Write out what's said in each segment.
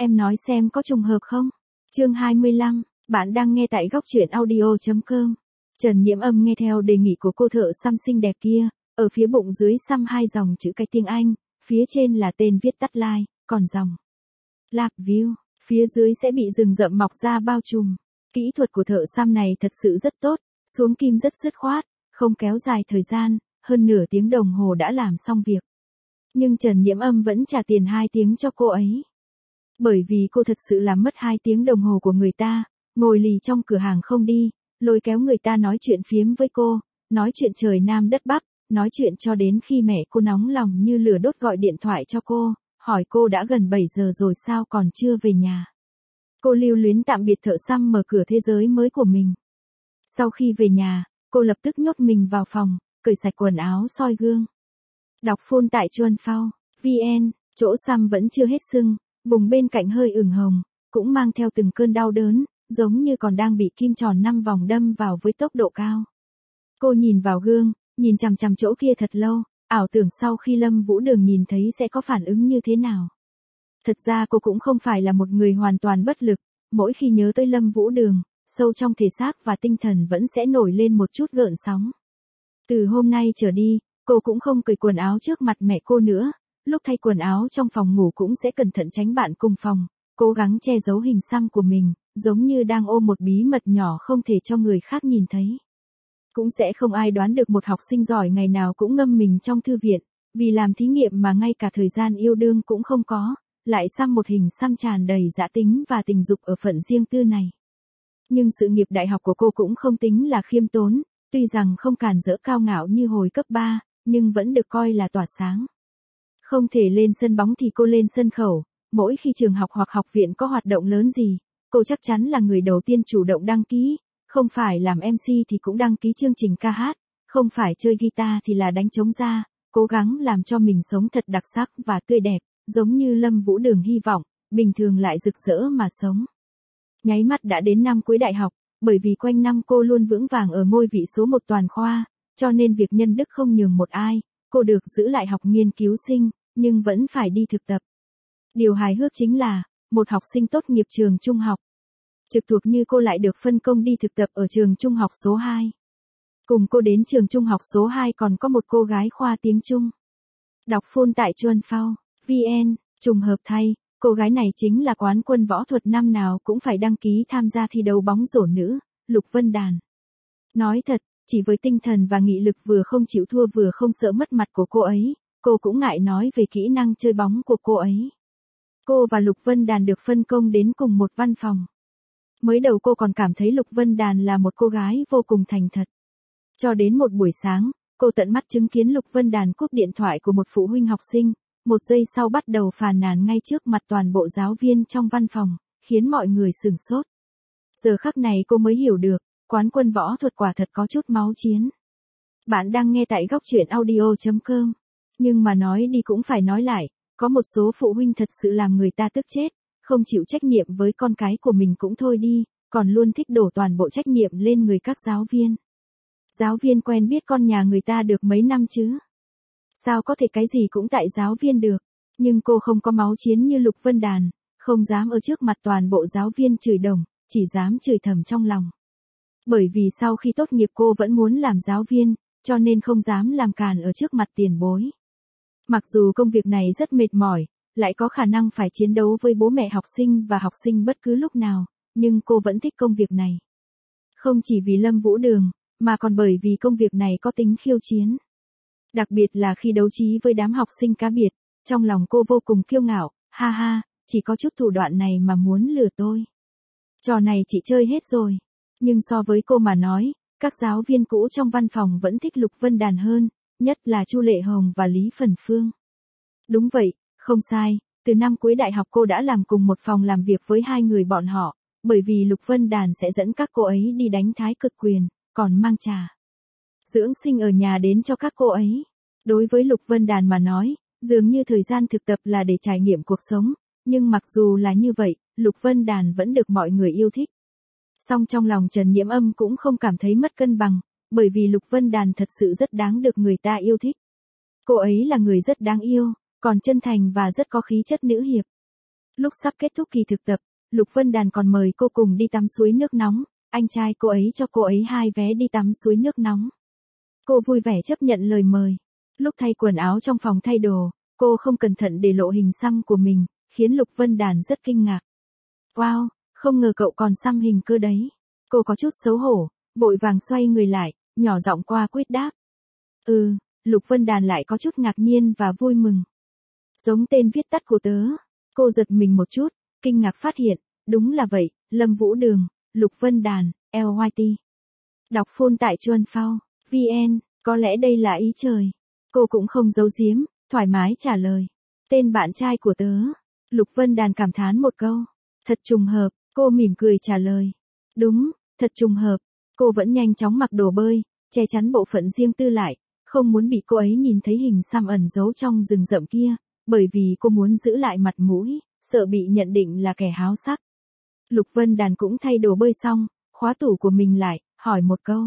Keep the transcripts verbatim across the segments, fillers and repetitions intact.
Em nói xem có trùng hợp không? Chương hai mươi lăm, bạn đang nghe tại góc truyện audio chấm com. Trần Nhiễm Âm nghe theo đề nghị của cô thợ xăm xinh đẹp kia, ở phía bụng dưới xăm hai dòng chữ cái tiếng Anh, phía trên là tên viết tắt like, còn dòng Lạp View, phía dưới sẽ bị rừng rậm mọc ra bao trùm. Kỹ thuật của thợ xăm này thật sự rất tốt, xuống kim rất dứt khoát, không kéo dài thời gian, hơn nửa tiếng đồng hồ đã làm xong việc. Nhưng Trần Nhiễm Âm vẫn trả tiền hai tiếng cho cô ấy. Bởi vì cô thật sự làm mất hai tiếng đồng hồ của người ta, ngồi lì trong cửa hàng không đi, lôi kéo người ta nói chuyện phiếm với cô, nói chuyện trời Nam đất Bắc, nói chuyện cho đến khi mẹ cô nóng lòng như lửa đốt gọi điện thoại cho cô, hỏi cô đã gần bảy giờ rồi sao còn chưa về nhà. Cô lưu luyến tạm biệt thợ xăm mở cửa thế giới mới của mình. Sau khi về nhà, cô lập tức nhốt mình vào phòng, cởi sạch quần áo soi gương. Đọc phone tại chuan phao vn, chỗ xăm vẫn chưa hết sưng, vùng bên cạnh hơi ửng hồng, cũng mang theo từng cơn đau đớn, giống như còn đang bị kim tròn năm vòng đâm vào với tốc độ cao. Cô nhìn vào gương, nhìn chằm chằm chỗ kia thật lâu, ảo tưởng sau khi Lâm Vũ Đường nhìn thấy sẽ có phản ứng như thế nào. Thật ra cô cũng không phải là một người hoàn toàn bất lực, mỗi khi nhớ tới Lâm Vũ Đường, sâu trong thể xác và tinh thần vẫn sẽ nổi lên một chút gợn sóng. Từ hôm nay trở đi, cô cũng không cởi quần áo trước mặt mẹ cô nữa, lúc thay quần áo trong phòng ngủ cũng sẽ cẩn thận tránh bạn cùng phòng, cố gắng che giấu hình xăm của mình, giống như đang ôm một bí mật nhỏ không thể cho người khác nhìn thấy. Cũng sẽ không ai đoán được một học sinh giỏi ngày nào cũng ngâm mình trong thư viện, vì làm thí nghiệm mà ngay cả thời gian yêu đương cũng không có, lại xăm một hình xăm tràn đầy dã tính và tình dục ở phận riêng tư này. Nhưng sự nghiệp đại học của cô cũng không tính là khiêm tốn, tuy rằng không càn rỡ cao ngạo như hồi cấp ba, nhưng vẫn được coi là tỏa sáng. Không thể lên sân bóng thì cô lên sân khấu, mỗi khi trường học hoặc học viện có hoạt động lớn gì, cô chắc chắn là người đầu tiên chủ động đăng ký, không phải làm em xê thì cũng đăng ký chương trình ca hát, không phải chơi guitar thì là đánh trống ra, cố gắng làm cho mình sống thật đặc sắc và tươi đẹp, giống như Lâm Vũ Đường hy vọng, bình thường lại rực rỡ mà sống. Nháy mắt đã đến năm cuối đại học, bởi vì quanh năm cô luôn vững vàng ở ngôi vị số một toàn khoa, cho nên việc nhân đức không nhường một ai, cô được giữ lại học nghiên cứu sinh, nhưng vẫn phải đi thực tập. Điều hài hước chính là, một học sinh tốt nghiệp trường trung học trực thuộc như cô lại được phân công đi thực tập ở trường trung học số hai. Cùng cô đến trường trung học số hai còn có một cô gái khoa tiếng Trung. Đọc phone tại chuan phao vn, trùng hợp thay, cô gái này chính là quán quân võ thuật năm nào cũng phải đăng ký tham gia thi đấu bóng rổ nữ, Lục Vân Đàn. Nói thật, chỉ với tinh thần và nghị lực vừa không chịu thua vừa không sợ mất mặt của cô ấy, cô cũng ngại nói về kỹ năng chơi bóng của cô ấy. Cô và Lục Vân Đàn được phân công đến cùng một văn phòng. Mới đầu cô còn cảm thấy Lục Vân Đàn là một cô gái vô cùng thành thật. Cho đến một buổi sáng, cô tận mắt chứng kiến Lục Vân Đàn cúp điện thoại của một phụ huynh học sinh, một giây sau bắt đầu phàn nàn ngay trước mặt toàn bộ giáo viên trong văn phòng, khiến mọi người sửng sốt. Giờ khắc này cô mới hiểu được, quán quân võ thuật quả thật có chút máu chiến. Bạn đang nghe tại góc truyện audio chấm com. Nhưng mà nói đi cũng phải nói lại, có một số phụ huynh thật sự làm người ta tức chết, không chịu trách nhiệm với con cái của mình cũng thôi đi, còn luôn thích đổ toàn bộ trách nhiệm lên người các giáo viên. Giáo viên quen biết con nhà người ta được mấy năm chứ? Sao có thể cái gì cũng tại giáo viên được? Nhưng cô không có máu chiến như Lục Vân Đàn, không dám ở trước mặt toàn bộ giáo viên chửi đồng, chỉ dám chửi thầm trong lòng. Bởi vì sau khi tốt nghiệp cô vẫn muốn làm giáo viên, cho nên không dám làm càn ở trước mặt tiền bối. Mặc dù công việc này rất mệt mỏi, lại có khả năng phải chiến đấu với bố mẹ học sinh và học sinh bất cứ lúc nào, nhưng cô vẫn thích công việc này. Không chỉ vì Lâm Vũ Đường, mà còn bởi vì công việc này có tính khiêu chiến. Đặc biệt là khi đấu trí với đám học sinh cá biệt, trong lòng cô vô cùng kiêu ngạo, ha ha, chỉ có chút thủ đoạn này mà muốn lừa tôi. Trò này chị chơi hết rồi. Nhưng so với cô mà nói, các giáo viên cũ trong văn phòng vẫn thích Lục Vân Đàn hơn, nhất là Chu Lệ Hồng và Lý Phần Phương. Đúng vậy, không sai, từ năm cuối đại học cô đã làm cùng một phòng làm việc với hai người bọn họ, bởi vì Lục Vân Đàn sẽ dẫn các cô ấy đi đánh thái cực quyền, còn mang trà dưỡng sinh ở nhà đến cho các cô ấy. Đối với Lục Vân Đàn mà nói, dường như thời gian thực tập là để trải nghiệm cuộc sống, nhưng mặc dù là như vậy, Lục Vân Đàn vẫn được mọi người yêu thích. Song trong lòng Trần Nhiễm Âm cũng không cảm thấy mất cân bằng, bởi vì Lục Vân Đàn thật sự rất đáng được người ta yêu thích. Cô ấy là người rất đáng yêu, còn chân thành và rất có khí chất nữ hiệp. Lúc sắp kết thúc kỳ thực tập, Lục Vân Đàn còn mời cô cùng đi tắm suối nước nóng, anh trai cô ấy cho cô ấy hai vé đi tắm suối nước nóng. Cô vui vẻ chấp nhận lời mời. Lúc thay quần áo trong phòng thay đồ, cô không cẩn thận để lộ hình xăm của mình, khiến Lục Vân Đàn rất kinh ngạc. Wow, không ngờ cậu còn xăm hình cơ đấy. Cô có chút xấu hổ, vội vàng xoay người lại, nhỏ giọng qua quyết đáp. Ừ, Lục Vân Đàn lại có chút ngạc nhiên và vui mừng. Giống tên viết tắt của tớ. Cô giật mình một chút, kinh ngạc phát hiện, đúng là vậy, Lâm Vũ Đường, Lục Vân Đàn, L Y T. Đọc phone tại Chuan Phao, vê en, có lẽ đây là ý trời. Cô cũng không giấu giếm, thoải mái trả lời. Tên bạn trai của tớ. Lục Vân Đàn cảm thán một câu. Thật trùng hợp, cô mỉm cười trả lời. Đúng, thật trùng hợp. Cô vẫn nhanh chóng mặc đồ bơi, che chắn bộ phận riêng tư lại, không muốn bị cô ấy nhìn thấy hình xăm ẩn giấu trong rừng rậm kia, bởi vì cô muốn giữ lại mặt mũi, sợ bị nhận định là kẻ háo sắc. Lục Vân Đàn cũng thay đồ bơi xong, khóa tủ của mình lại, hỏi một câu.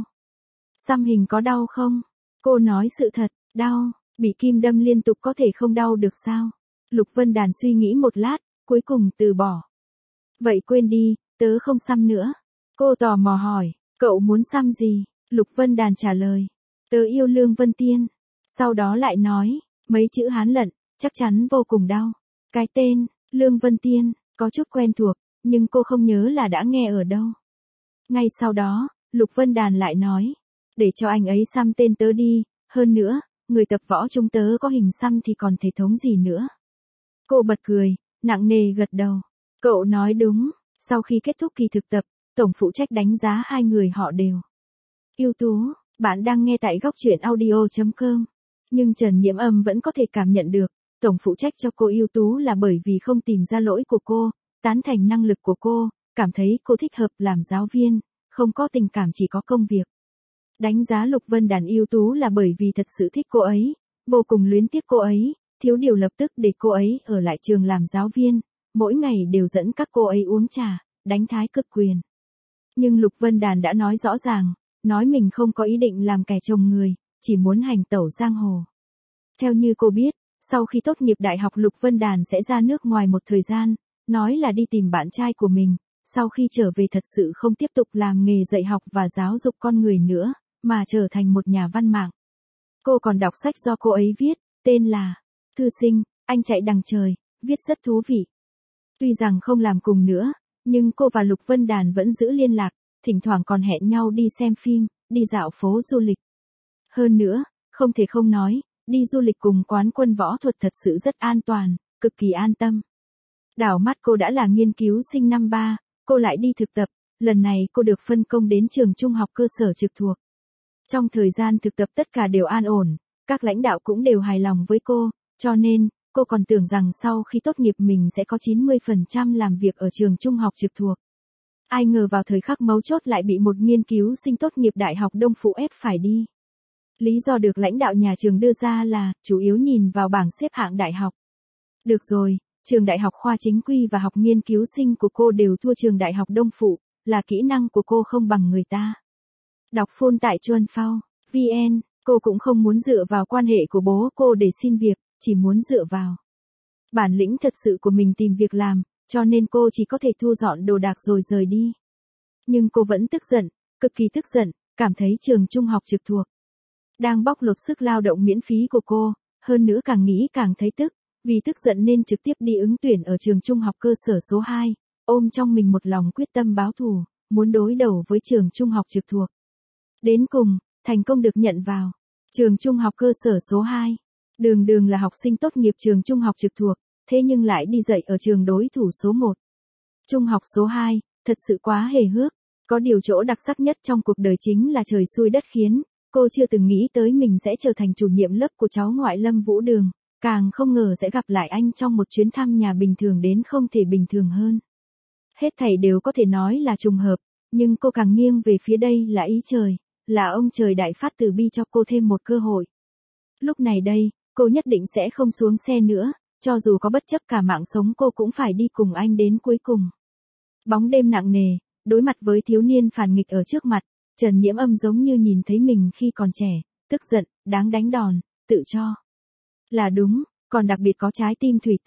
Xăm hình có đau không? Cô nói sự thật, đau, bị kim đâm liên tục có thể không đau được sao? Lục Vân Đàn suy nghĩ một lát, cuối cùng từ bỏ. Vậy quên đi, tớ không xăm nữa. Cô tò mò hỏi, cậu muốn xăm gì? Lục Vân Đàn trả lời, tớ yêu Lương Vân Tiên. Sau đó lại nói, mấy chữ Hán lận, chắc chắn vô cùng đau. Cái tên, Lương Vân Tiên, có chút quen thuộc, nhưng cô không nhớ là đã nghe ở đâu. Ngay sau đó, Lục Vân Đàn lại nói, để cho anh ấy xăm tên tớ đi, hơn nữa, người tập võ chúng tớ có hình xăm thì còn thể thống gì nữa. Cô bật cười, nặng nề gật đầu. Cậu nói đúng, sau khi kết thúc kỳ thực tập, tổng phụ trách đánh giá hai người họ đều ưu tú. Bạn đang nghe tại góc truyện audio chấm com. Nhưng Trần Nhiễm Âm vẫn có thể cảm nhận được, tổng phụ trách cho cô ưu tú là bởi vì không tìm ra lỗi của cô, tán thành năng lực của cô, cảm thấy cô thích hợp làm giáo viên, không có tình cảm chỉ có công việc. Đánh giá Lục Vân Đàn ưu tú là bởi vì thật sự thích cô ấy, vô cùng luyến tiếc cô ấy, thiếu điều lập tức để cô ấy ở lại trường làm giáo viên, mỗi ngày đều dẫn các cô ấy uống trà, đánh thái cực quyền. Nhưng Lục Vân Đàn đã nói rõ ràng, nói mình không có ý định làm kẻ chồng người, chỉ muốn hành tẩu giang hồ. Theo như cô biết, sau khi tốt nghiệp đại học Lục Vân Đàn sẽ ra nước ngoài một thời gian, nói là đi tìm bạn trai của mình, sau khi trở về thật sự không tiếp tục làm nghề dạy học và giáo dục con người nữa, mà trở thành một nhà văn mạng. Cô còn đọc sách do cô ấy viết, tên là Thư Sinh, Anh Chạy Đằng Trời, viết rất thú vị. Tuy rằng không làm cùng nữa, nhưng cô và Lục Vân Đàn vẫn giữ liên lạc, thỉnh thoảng còn hẹn nhau đi xem phim, đi dạo phố du lịch. Hơn nữa, không thể không nói, đi du lịch cùng quán quân võ thuật thật sự rất an toàn, cực kỳ an tâm. Đảo mắt cô đã là nghiên cứu sinh năm ba, cô lại đi thực tập, lần này cô được phân công đến trường trung học cơ sở trực thuộc. Trong thời gian thực tập tất cả đều an ổn, các lãnh đạo cũng đều hài lòng với cô, cho nên, cô còn tưởng rằng sau khi tốt nghiệp mình sẽ có chín mươi phần trăm làm việc ở trường trung học trực thuộc. Ai ngờ vào thời khắc mấu chốt lại bị một nghiên cứu sinh tốt nghiệp Đại học Đông Phụ ép phải đi. Lý do được lãnh đạo nhà trường đưa ra là, chủ yếu nhìn vào bảng xếp hạng đại học. Được rồi, trường đại học khoa chính quy và học nghiên cứu sinh của cô đều thua trường đại học Đông Phụ, là kỹ năng của cô không bằng người ta. Đọc phone tại Chuan Phao, vê en, cô cũng không muốn dựa vào quan hệ của bố cô để xin việc, chỉ muốn dựa vào bản lĩnh thật sự của mình tìm việc làm, cho nên cô chỉ có thể thu dọn đồ đạc rồi rời đi. Nhưng cô vẫn tức giận, cực kỳ tức giận, cảm thấy trường trung học trực thuộc đang bóc lột sức lao động miễn phí của cô, hơn nữa càng nghĩ càng thấy tức, vì tức giận nên trực tiếp đi ứng tuyển ở trường trung học cơ sở số hai, ôm trong mình một lòng quyết tâm báo thù, muốn đối đầu với trường trung học trực thuộc. Đến cùng, thành công được nhận vào trường trung học cơ sở số hai. Đường đường là học sinh tốt nghiệp trường trung học trực thuộc, thế nhưng lại đi dạy ở trường đối thủ số một. Trung học số hai, thật sự quá hề hước. Có điều chỗ đặc sắc nhất trong cuộc đời chính là trời xui đất khiến, cô chưa từng nghĩ tới mình sẽ trở thành chủ nhiệm lớp của cháu ngoại Lâm Vũ Đường, càng không ngờ sẽ gặp lại anh trong một chuyến thăm nhà bình thường đến không thể bình thường hơn. Hết thảy đều có thể nói là trùng hợp, nhưng cô càng nghiêng về phía đây là ý trời, là ông trời đại phát từ bi cho cô thêm một cơ hội. Lúc này đây, cô nhất định sẽ không xuống xe nữa, cho dù có bất chấp cả mạng sống cô cũng phải đi cùng anh đến cuối cùng. Bóng đêm nặng nề, đối mặt với thiếu niên phản nghịch ở trước mặt, Trần Nhiễm Âm giống như nhìn thấy mình khi còn trẻ, tức giận, đáng đánh đòn, tự cho là đúng, còn đặc biệt có trái tim thủy tinh,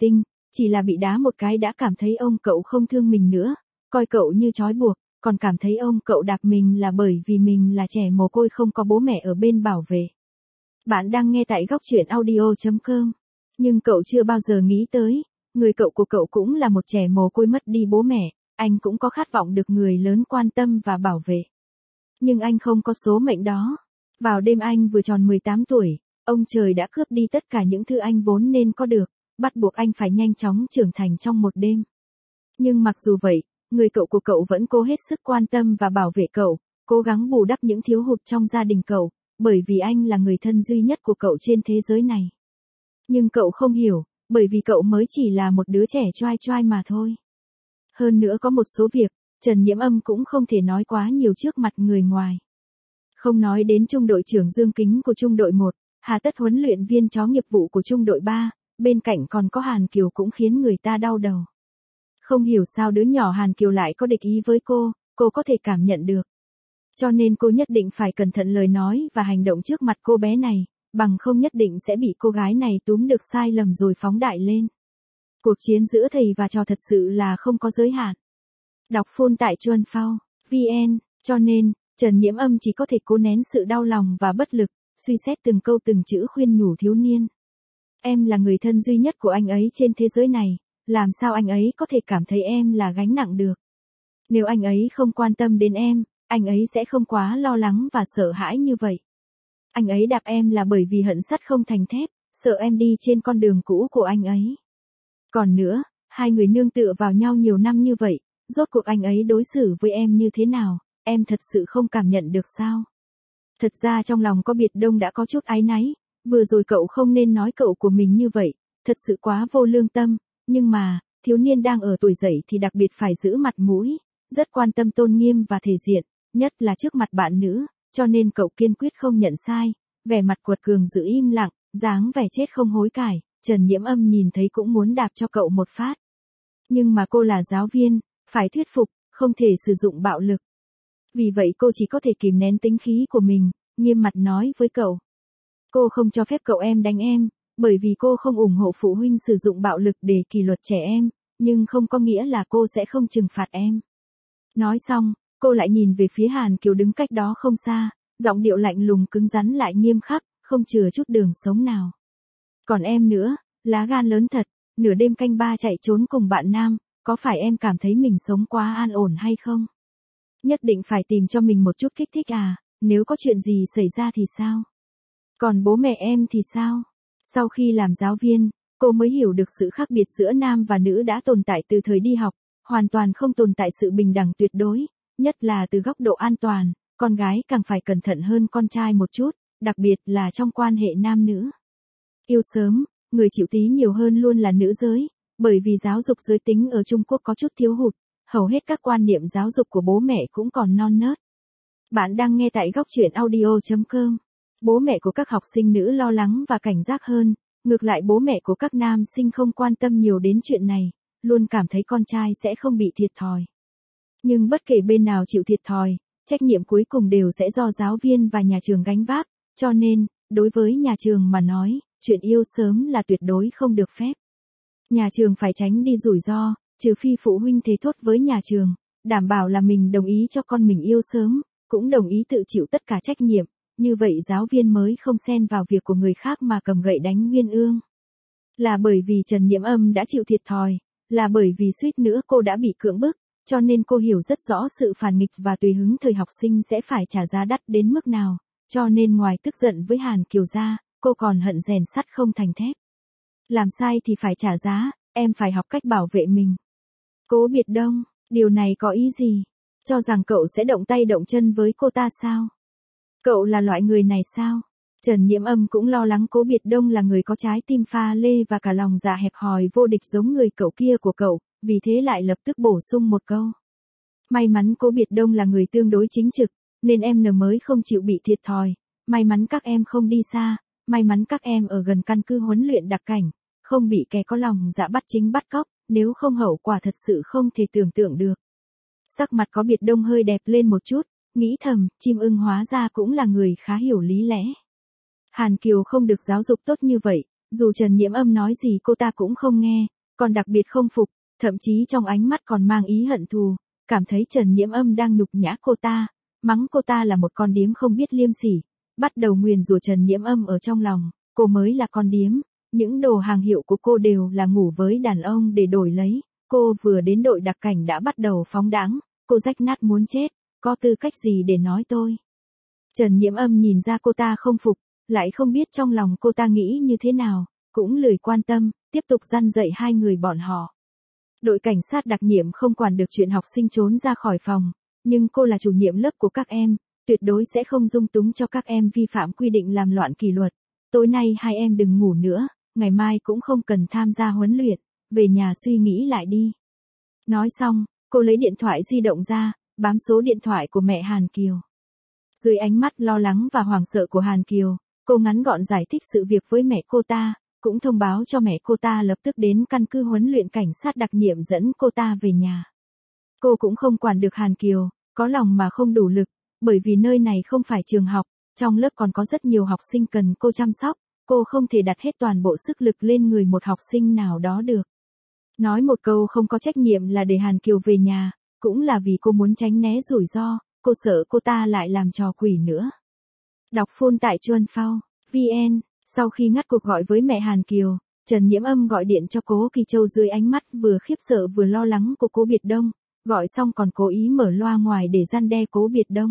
chỉ là bị đá một cái đã cảm thấy ông cậu không thương mình nữa, coi cậu như trói buộc, còn cảm thấy ông cậu đạp mình là bởi vì mình là trẻ mồ côi không có bố mẹ ở bên bảo vệ. Bạn đang nghe tại góc truyện audio chấm com. Nhưng cậu chưa bao giờ nghĩ tới, người cậu của cậu cũng là một trẻ mồ côi mất đi bố mẹ, anh cũng có khát vọng được người lớn quan tâm và bảo vệ. Nhưng anh không có số mệnh đó. Vào đêm anh vừa tròn mười tám tuổi, ông trời đã cướp đi tất cả những thứ anh vốn nên có được, bắt buộc anh phải nhanh chóng trưởng thành trong một đêm. Nhưng mặc dù vậy, người cậu của cậu vẫn cố hết sức quan tâm và bảo vệ cậu, cố gắng bù đắp những thiếu hụt trong gia đình cậu, bởi vì anh là người thân duy nhất của cậu trên thế giới này. Nhưng cậu không hiểu, bởi vì cậu mới chỉ là một đứa trẻ choai choai mà thôi. Hơn nữa có một số việc, Trần Nhiễm Âm cũng không thể nói quá nhiều trước mặt người ngoài. Không nói đến trung đội trưởng Dương Kính của trung đội một, hà tất huấn luyện viên chó nghiệp vụ của trung đội ba, bên cạnh còn có Hàn Kiều cũng khiến người ta đau đầu. Không hiểu sao đứa nhỏ Hàn Kiều lại có địch ý với cô, cô có thể cảm nhận được. Cho nên cô nhất định phải cẩn thận lời nói và hành động trước mặt cô bé này, bằng không nhất định sẽ bị cô gái này túm được sai lầm rồi phóng đại lên. Cuộc chiến giữa thầy và trò thật sự là không có giới hạn. Đọc full tại chuan phao chấm vn, cho nên, Trần Nhiễm Âm chỉ có thể cố nén sự đau lòng và bất lực, suy xét từng câu từng chữ khuyên nhủ thiếu niên. Em là người thân duy nhất của anh ấy trên thế giới này, làm sao anh ấy có thể cảm thấy em là gánh nặng được. Nếu anh ấy không quan tâm đến em, anh ấy sẽ không quá lo lắng và sợ hãi như vậy. Anh ấy đạp em là bởi vì hận sắt không thành thép, sợ em đi trên con đường cũ của anh ấy. Còn nữa, hai người nương tựa vào nhau nhiều năm như vậy, rốt cuộc anh ấy đối xử với em như thế nào, em thật sự không cảm nhận được sao? Thật ra trong lòng có biệt đông đã có chút áy náy, vừa rồi cậu không nên nói cậu của mình như vậy, thật sự quá vô lương tâm, nhưng mà, thiếu niên đang ở tuổi dậy thì đặc biệt phải giữ mặt mũi, rất quan tâm tôn nghiêm và thể diện, nhất là trước mặt bạn nữ, cho nên cậu kiên quyết không nhận sai, vẻ mặt quật cường giữ im lặng, dáng vẻ chết không hối cải, Trần Nhiễm Âm nhìn thấy cũng muốn đạp cho cậu một phát. Nhưng mà cô là giáo viên, phải thuyết phục, không thể sử dụng bạo lực. Vì vậy cô chỉ có thể kìm nén tính khí của mình, nghiêm mặt nói với cậu. Cô không cho phép cậu em đánh em, bởi vì cô không ủng hộ phụ huynh sử dụng bạo lực để kỷ luật trẻ em, nhưng không có nghĩa là cô sẽ không trừng phạt em. Nói xong, cô lại nhìn về phía Hàn Kiều đứng cách đó không xa, giọng điệu lạnh lùng cứng rắn lại nghiêm khắc, không chừa chút đường sống nào. Còn em nữa, lá gan lớn thật, nửa đêm canh ba chạy trốn cùng bạn nam, có phải em cảm thấy mình sống quá an ổn hay không? Nhất định phải tìm cho mình một chút kích thích à, nếu có chuyện gì xảy ra thì sao? Còn bố mẹ em thì sao? Sau khi làm giáo viên, cô mới hiểu được sự khác biệt giữa nam và nữ đã tồn tại từ thời đi học, hoàn toàn không tồn tại sự bình đẳng tuyệt đối, nhất là từ góc độ an toàn, con gái càng phải cẩn thận hơn con trai một chút, đặc biệt là trong quan hệ nam nữ. Yêu sớm, người chịu tí nhiều hơn luôn là nữ giới, bởi vì giáo dục giới tính ở Trung Quốc có chút thiếu hụt, hầu hết các quan niệm giáo dục của bố mẹ cũng còn non nớt. Bạn đang nghe tại góc truyện audio chấm com. Bố mẹ của các học sinh nữ lo lắng và cảnh giác hơn, ngược lại bố mẹ của các nam sinh không quan tâm nhiều đến chuyện này, luôn cảm thấy con trai sẽ không bị thiệt thòi. Nhưng bất kể bên nào chịu thiệt thòi, trách nhiệm cuối cùng đều sẽ do giáo viên và nhà trường gánh vác, cho nên, đối với nhà trường mà nói, chuyện yêu sớm là tuyệt đối không được phép. Nhà trường phải tránh đi rủi ro, trừ phi phụ huynh thế thốt với nhà trường, đảm bảo là mình đồng ý cho con mình yêu sớm, cũng đồng ý tự chịu tất cả trách nhiệm, như vậy giáo viên mới không xen vào việc của người khác mà cầm gậy đánh Nguyên Ương. Là bởi vì Trần Nhiễm Âm đã chịu thiệt thòi, là bởi vì suýt nữa cô đã bị cưỡng bức, cho nên cô hiểu rất rõ sự phản nghịch và tùy hứng thời học sinh sẽ phải trả giá đắt đến mức nào, cho nên ngoài tức giận với Hàn Kiều ra, cô còn hận rèn sắt không thành thép. Làm sai thì phải trả giá, em phải học cách bảo vệ mình. Cố Biệt Đông, điều này có ý gì? Cho rằng cậu sẽ động tay động chân với cô ta sao? Cậu là loại người này sao? Trần Nhiễm Âm cũng lo lắng Cố Biệt Đông là người có trái tim pha lê và cả lòng dạ hẹp hòi vô địch giống người cậu kia của cậu, vì thế lại lập tức bổ sung một câu. May mắn Cố Biệt Đông là người tương đối chính trực, nên em nờ mới không chịu bị thiệt thòi, may mắn các em không đi xa, may mắn các em ở gần căn cứ huấn luyện đặc cảnh, không bị kẻ có lòng dạ bắt chính bắt cóc, nếu không hậu quả thật sự không thể tưởng tượng được. Sắc mặt Có Biệt Đông hơi đẹp lên một chút, nghĩ thầm, chim ưng hóa ra cũng là người khá hiểu lý lẽ. Hàn Kiều không được giáo dục tốt như vậy, dù Trần Nhiễm Âm nói gì cô ta cũng không nghe, còn đặc biệt không phục, thậm chí trong ánh mắt còn mang ý hận thù, cảm thấy Trần Nhiễm Âm đang nhục nhã cô ta, mắng cô ta là một con điếm không biết liêm sỉ, bắt đầu nguyền rủa Trần Nhiễm Âm ở trong lòng, cô mới là con điếm, những đồ hàng hiệu của cô đều là ngủ với đàn ông để đổi lấy, cô vừa đến đội đặc cảnh đã bắt đầu phóng đãng, cô rách nát muốn chết, có tư cách gì để nói tôi. Trần Nhiễm Âm nhìn ra cô ta không phục, lại không biết trong lòng cô ta nghĩ như thế nào, cũng lười quan tâm, tiếp tục răn dạy hai người bọn họ. Đội cảnh sát đặc nhiệm không quản được chuyện học sinh trốn ra khỏi phòng, nhưng cô là chủ nhiệm lớp của các em, tuyệt đối sẽ không dung túng cho các em vi phạm quy định làm loạn kỷ luật. Tối nay hai em đừng ngủ nữa, ngày mai cũng không cần tham gia huấn luyện, về nhà suy nghĩ lại đi. Nói xong, cô lấy điện thoại di động ra, bám số điện thoại của mẹ Hàn Kiều. Dưới ánh mắt lo lắng và hoảng sợ của Hàn Kiều, cô ngắn gọn giải thích sự việc với mẹ cô ta, cũng thông báo cho mẹ cô ta lập tức đến căn cứ huấn luyện cảnh sát đặc nhiệm dẫn cô ta về nhà. Cô cũng không quản được Hàn Kiều, có lòng mà không đủ lực, bởi vì nơi này không phải trường học, trong lớp còn có rất nhiều học sinh cần cô chăm sóc, cô không thể đặt hết toàn bộ sức lực lên người một học sinh nào đó được. Nói một câu không có trách nhiệm là để Hàn Kiều về nhà, cũng là vì cô muốn tránh né rủi ro, cô sợ cô ta lại làm trò quỷ nữa. Đọc full tại Chuan Phao, vn, sau khi ngắt cuộc gọi với mẹ Hàn Kiều, Trần Nhiễm Âm gọi điện cho Cố Kỳ Châu dưới ánh mắt vừa khiếp sợ vừa lo lắng của Cố Biệt Đông, gọi xong còn cố ý mở loa ngoài để răn đe Cố Biệt Đông.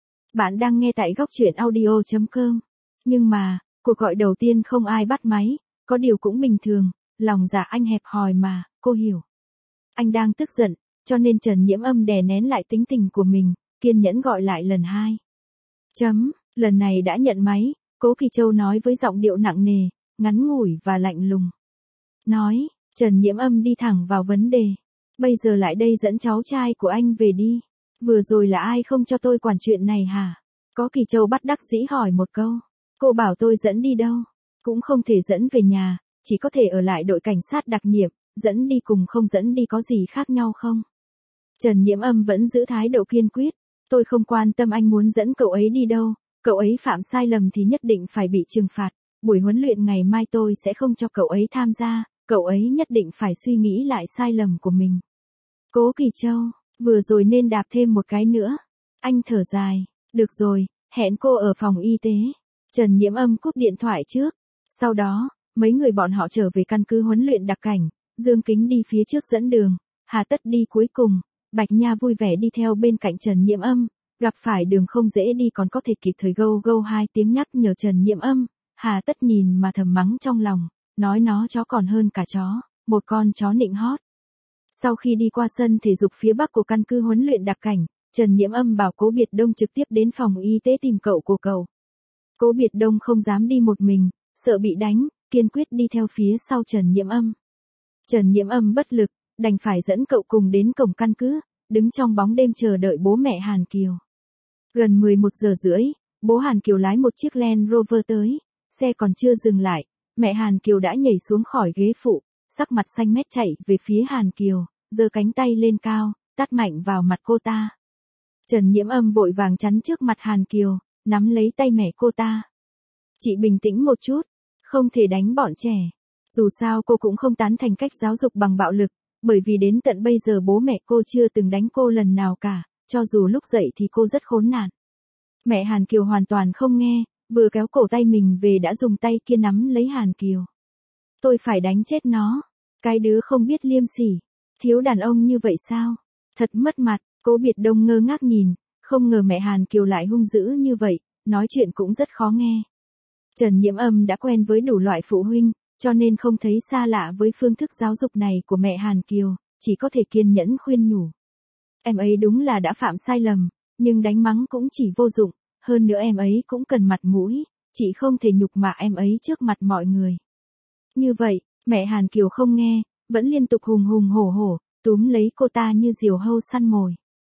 Bạn đang nghe tại góc truyện audio chấm com. Nhưng mà, cuộc gọi đầu tiên không ai bắt máy, có điều cũng bình thường, lòng dạ anh hẹp hòi mà, cô hiểu. Anh đang tức giận, cho nên Trần Nhiễm Âm đè nén lại tính tình của mình, kiên nhẫn gọi lại lần hai. Chấm, lần này đã nhận máy, Cố Kỳ Châu nói với giọng điệu nặng nề, ngắn ngủi và lạnh lùng. Nói, Trần Nhiễm Âm đi thẳng vào vấn đề. Bây giờ lại đây dẫn cháu trai của anh về đi. Vừa rồi là ai không cho tôi quản chuyện này hả? Cố Kỳ Châu bắt đắc dĩ hỏi một câu. Cô bảo tôi dẫn đi đâu? Cũng không thể dẫn về nhà, chỉ có thể ở lại đội cảnh sát đặc nhiệm, dẫn đi cùng không dẫn đi có gì khác nhau không? Trần Nhiễm Âm vẫn giữ thái độ kiên quyết. Tôi không quan tâm anh muốn dẫn cậu ấy đi đâu, cậu ấy phạm sai lầm thì nhất định phải bị trừng phạt. Buổi huấn luyện ngày mai tôi sẽ không cho cậu ấy tham gia, cậu ấy nhất định phải suy nghĩ lại sai lầm của mình. Cố Kỳ Châu, vừa rồi nên đạp thêm một cái nữa. Anh thở dài, được rồi, hẹn cô ở phòng y tế. Trần Nhiễm Âm cúp điện thoại trước. Sau đó, mấy người bọn họ trở về căn cứ huấn luyện đặc cảnh, Dương Kính đi phía trước dẫn đường, Hà Tất đi cuối cùng, Bạch Nha vui vẻ đi theo bên cạnh Trần Nhiễm Âm, gặp phải đường không dễ đi còn có thể kịp thời gâu gâu hai tiếng nhắc nhở Trần Nhiễm Âm, Hà Tất nhìn mà thầm mắng trong lòng, nói nó chó còn hơn cả chó, một con chó nịnh hót. Sau khi đi qua sân thể dục phía bắc của căn cứ huấn luyện đặc cảnh, Trần Nhiễm Âm bảo Cố Biệt Đông trực tiếp đến phòng y tế tìm cậu của cậu. Cố Biệt Đông không dám đi một mình, sợ bị đánh, kiên quyết đi theo phía sau Trần Nhiễm Âm. Trần Nhiễm Âm bất lực, đành phải dẫn cậu cùng đến cổng căn cứ, đứng trong bóng đêm chờ đợi bố mẹ Hàn Kiều. Gần mười một giờ rưỡi, bố Hàn Kiều lái một chiếc Land Rover tới, xe còn chưa dừng lại, mẹ Hàn Kiều đã nhảy xuống khỏi ghế phụ, sắc mặt xanh mét chạy về phía Hàn Kiều, giơ cánh tay lên cao, tát mạnh vào mặt cô ta. Trần Nhiễm Âm vội vàng chắn trước mặt Hàn Kiều, nắm lấy tay mẹ cô ta. Chị bình tĩnh một chút, không thể đánh bọn trẻ. Dù sao cô cũng không tán thành cách giáo dục bằng bạo lực, bởi vì đến tận bây giờ bố mẹ cô chưa từng đánh cô lần nào cả, cho dù lúc dậy thì cô rất khốn nạn. Mẹ Hàn Kiều hoàn toàn không nghe, vừa kéo cổ tay mình về đã dùng tay kia nắm lấy Hàn Kiều. Tôi phải đánh chết nó, cái đứa không biết liêm sỉ, thiếu đàn ông như vậy sao? Thật mất mặt, Cố Biệt Đông ngơ ngác nhìn, không ngờ mẹ Hàn Kiều lại hung dữ như vậy, nói chuyện cũng rất khó nghe. Trần Nhiễm Âm đã quen với đủ loại phụ huynh, cho nên không thấy xa lạ với phương thức giáo dục này của mẹ Hàn Kiều, chỉ có thể kiên nhẫn khuyên nhủ. Em ấy đúng là đã phạm sai lầm, nhưng đánh mắng cũng chỉ vô dụng, hơn nữa em ấy cũng cần mặt mũi, chị không thể nhục mạ em ấy trước mặt mọi người. Như vậy, mẹ Hàn Kiều không nghe, vẫn liên tục hùng hùng hổ hổ, túm lấy cô ta như diều hâu săn mồi.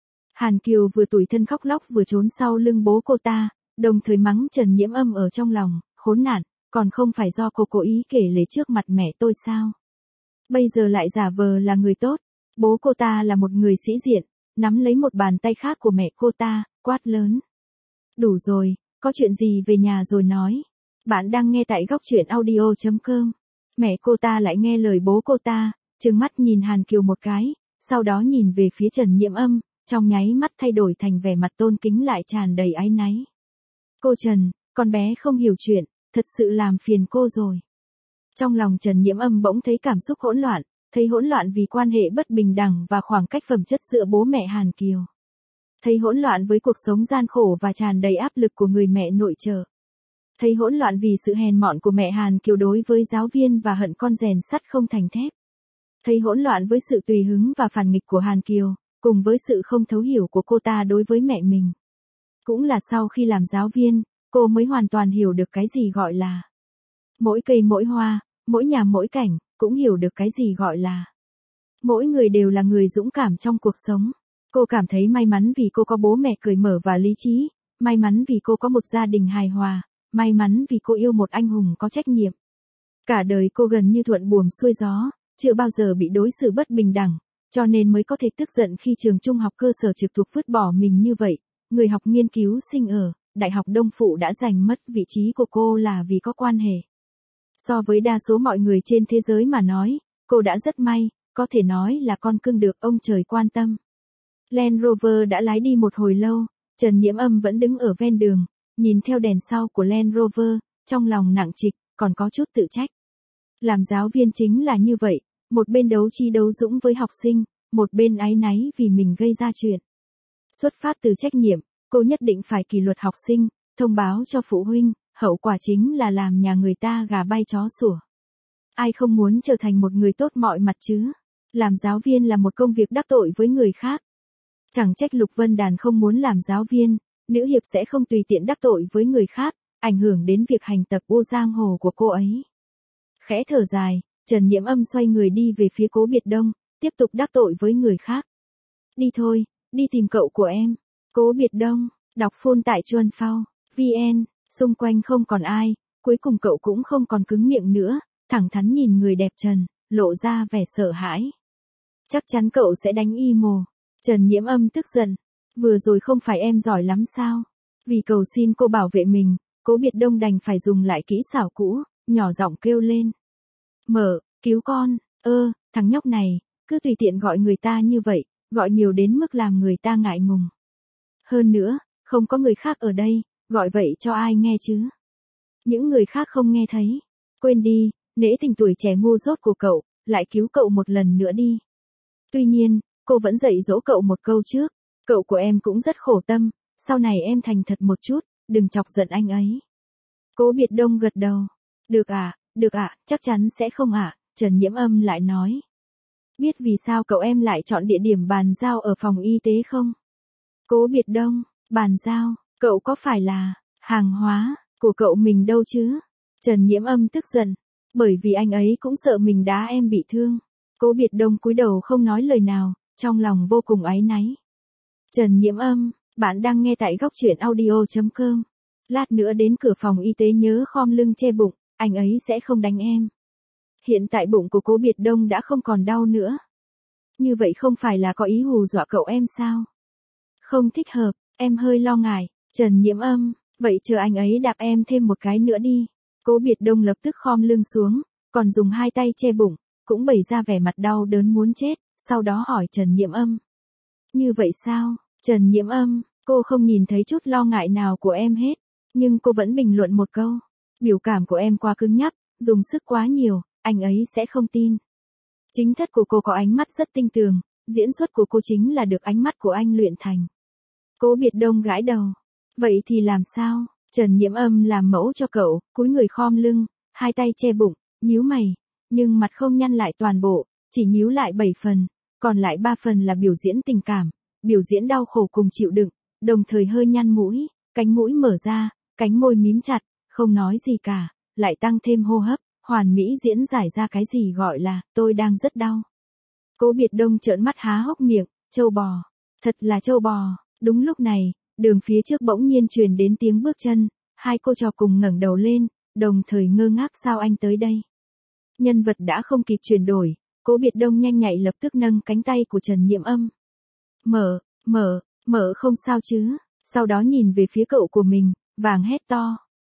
Hàn Kiều vừa tủi thân khóc lóc vừa trốn sau lưng bố cô ta, đồng thời mắng Trần Nhiễm Âm ở trong lòng, khốn nạn, còn không phải do cô cố ý kể lể trước mặt mẹ tôi sao? Bây giờ lại giả vờ là người tốt, bố cô ta là một người sĩ diện, nắm lấy một bàn tay khác của mẹ cô ta, quát lớn. Đủ rồi, có chuyện gì về nhà rồi nói. Bạn đang nghe tại góc truyện audio chấm com. Mẹ cô ta lại nghe lời bố cô ta, trừng mắt nhìn Hàn Kiều một cái, sau đó nhìn về phía Trần Nhiễm Âm, trong nháy mắt thay đổi thành vẻ mặt tôn kính lại tràn đầy áy náy. Cô Trần, con bé không hiểu chuyện, thật sự làm phiền cô rồi. Trong lòng Trần Nhiễm Âm bỗng thấy cảm xúc hỗn loạn, thấy hỗn loạn vì quan hệ bất bình đẳng và khoảng cách phẩm chất giữa bố mẹ Hàn Kiều. Thấy hỗn loạn với cuộc sống gian khổ và tràn đầy áp lực của người mẹ nội trợ. Thấy hỗn loạn vì sự hèn mọn của mẹ Hàn Kiều đối với giáo viên và hận con rèn sắt không thành thép. Thấy hỗn loạn với sự tùy hứng và phản nghịch của Hàn Kiều, cùng với sự không thấu hiểu của cô ta đối với mẹ mình. Cũng là sau khi làm giáo viên, cô mới hoàn toàn hiểu được cái gì gọi là mỗi cây mỗi hoa, mỗi nhà mỗi cảnh, cũng hiểu được cái gì gọi là mỗi người đều là người dũng cảm trong cuộc sống. Cô cảm thấy may mắn vì cô có bố mẹ cởi mở và lý trí, may mắn vì cô có một gia đình hài hòa, may mắn vì cô yêu một anh hùng có trách nhiệm. Cả đời cô gần như thuận buồm xuôi gió, chưa bao giờ bị đối xử bất bình đẳng, cho nên mới có thể tức giận khi trường trung học cơ sở trực thuộc vứt bỏ mình như vậy. Người học nghiên cứu sinh ở Đại học Đông Phụ đã giành mất vị trí của cô là vì có quan hệ. So với đa số mọi người trên thế giới mà nói, cô đã rất may, có thể nói là con cưng được ông trời quan tâm. Land Rover đã lái đi một hồi lâu, Trần Nhiễm Âm vẫn đứng ở ven đường, nhìn theo đèn sau của Land Rover, trong lòng nặng trịch, còn có chút tự trách. Làm giáo viên chính là như vậy, một bên đấu trí đấu dũng với học sinh, một bên áy náy vì mình gây ra chuyện. Xuất phát từ trách nhiệm, cô nhất định phải kỷ luật học sinh, thông báo cho phụ huynh, hậu quả chính là làm nhà người ta gà bay chó sủa. Ai không muốn trở thành một người tốt mọi mặt chứ? Làm giáo viên là một công việc đắc tội với người khác. Chẳng trách Lục Vân Đàn không muốn làm giáo viên, nữ hiệp sẽ không tùy tiện đắc tội với người khác, ảnh hưởng đến việc hành tập u giang hồ của cô ấy. Khẽ thở dài, Trần Nhiễm Âm xoay người đi về phía Cố Biệt Đông, tiếp tục đắc tội với người khác. Đi thôi, đi tìm cậu của em. Cố Biệt Đông, đọc phôn tại Chuan Phao, vn, xung quanh không còn ai, cuối cùng cậu cũng không còn cứng miệng nữa, thẳng thắn nhìn người đẹp Trần, lộ ra vẻ sợ hãi. Chắc chắn cậu sẽ đánh y mồ. Trần Nhiễm Âm tức giận, vừa rồi không phải em giỏi lắm sao? Vì cầu xin cô bảo vệ mình, Cố Biệt Đông đành phải dùng lại kỹ xảo cũ, nhỏ giọng kêu lên. Mở, cứu con, ơ, thằng nhóc này, cứ tùy tiện gọi người ta như vậy, gọi nhiều đến mức làm người ta ngại ngùng. Hơn nữa, không có người khác ở đây, gọi vậy cho ai nghe chứ? Những người khác không nghe thấy. Quên đi, nể tình tuổi trẻ ngu dốt của cậu, lại cứu cậu một lần nữa đi. Tuy nhiên, cô vẫn dạy dỗ cậu một câu trước, cậu của em cũng rất khổ tâm, sau này em thành thật một chút, đừng chọc giận anh ấy. Cố Biệt Đông gật đầu. Được ạ, à, được ạ, à, chắc chắn sẽ không ạ, à, Trần Nhiễm Âm lại nói. Biết vì sao cậu em lại chọn địa điểm bàn giao ở phòng y tế không? Cố Biệt Đông, bàn giao, cậu có phải là hàng hóa của cậu mình đâu chứ? Trần Nhiễm Âm tức giận, bởi vì anh ấy cũng sợ mình đá em bị thương. Cố Biệt Đông cúi đầu không nói lời nào, trong lòng vô cùng áy náy. Trần Nhiễm Âm, bạn đang nghe tại góc truyện audio chấm com. Lát nữa đến cửa phòng y tế nhớ khom lưng che bụng, anh ấy sẽ không đánh em. Hiện tại bụng của Cố Biệt Đông đã không còn đau nữa. Như vậy không phải là có ý hù dọa cậu em sao? Không thích hợp, em hơi lo ngại. Trần Nhiễm Âm, vậy chờ anh ấy đạp em thêm một cái nữa đi. Cố Biệt Đông lập tức khom lưng xuống, còn dùng hai tay che bụng, cũng bày ra vẻ mặt đau đớn muốn chết, sau đó hỏi Trần Nhiễm Âm. Như vậy sao, Trần Nhiễm Âm, cô không nhìn thấy chút lo ngại nào của em hết, nhưng cô vẫn bình luận một câu. Biểu cảm của em quá cứng nhắc, dùng sức quá nhiều, anh ấy sẽ không tin. Chính thất của cô có ánh mắt rất tinh tường, diễn xuất của cô chính là được ánh mắt của anh luyện thành. Cố Biệt Đông gãi đầu. Vậy thì làm sao? Trần Nhiễm Âm làm mẫu cho cậu, cúi người khom lưng, hai tay che bụng, nhíu mày, nhưng mặt không nhăn lại toàn bộ, chỉ nhíu lại bảy phần, còn lại ba phần là biểu diễn tình cảm, biểu diễn đau khổ cùng chịu đựng, đồng thời hơi nhăn mũi, cánh mũi mở ra, cánh môi mím chặt, không nói gì cả, lại tăng thêm hô hấp, hoàn mỹ diễn giải ra cái gì gọi là tôi đang rất đau. Cố Biệt Đông trợn mắt há hốc miệng, trâu bò, thật là trâu bò. Đúng lúc này, đường phía trước bỗng nhiên truyền đến tiếng bước chân, hai cô trò cùng ngẩng đầu lên, đồng thời ngơ ngác sao anh tới đây. Nhân vật đã không kịp chuyển đổi, Cố Biệt Đông nhanh nhạy lập tức nâng cánh tay của Trần Nhiễm Âm. Mở, mở, mở không sao chứ, sau đó nhìn về phía cậu của mình, vàng hét to.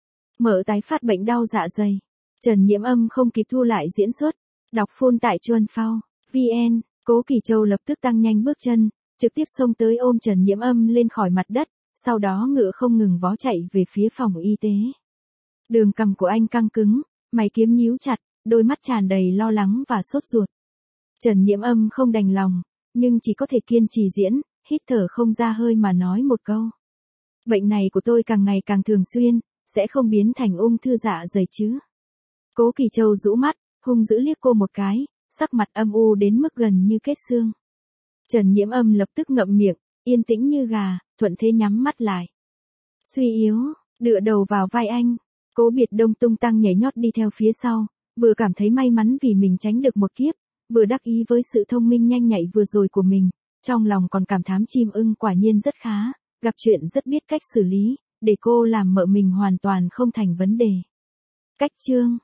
Mở tái phát bệnh đau dạ dày. Trần Nhiễm Âm không kịp thu lại diễn xuất, đọc phôn tại Chuan Phao, vn, Cố Kỳ Châu lập tức tăng nhanh bước chân, trực tiếp xông tới ôm Trần Nhiễm Âm lên khỏi mặt đất, sau đó ngựa không ngừng vó chạy về phía phòng y tế. Đường cằm của anh căng cứng, mày kiếm nhíu chặt, đôi mắt tràn đầy lo lắng và sốt ruột. Trần Nhiễm Âm không đành lòng, nhưng chỉ có thể kiên trì diễn, hít thở không ra hơi mà nói một câu. Bệnh này của tôi càng ngày càng thường xuyên, sẽ không biến thành ung thư dạ dày chứ. Cố Kỳ Châu rũ mắt, hung dữ liếc cô một cái, sắc mặt âm u đến mức gần như kết xương. Trần Nhiễm Âm lập tức ngậm miệng, yên tĩnh như gà, thuận thế nhắm mắt lại. Suy yếu, dựa đầu vào vai anh, Cố Biệt Đông tung tăng nhảy nhót đi theo phía sau, vừa cảm thấy may mắn vì mình tránh được một kiếp, vừa đắc ý với sự thông minh nhanh nhạy vừa rồi của mình, trong lòng còn cảm thán chim ưng quả nhiên rất khá, gặp chuyện rất biết cách xử lý, để cô làm mợ mình hoàn toàn không thành vấn đề. Cách chương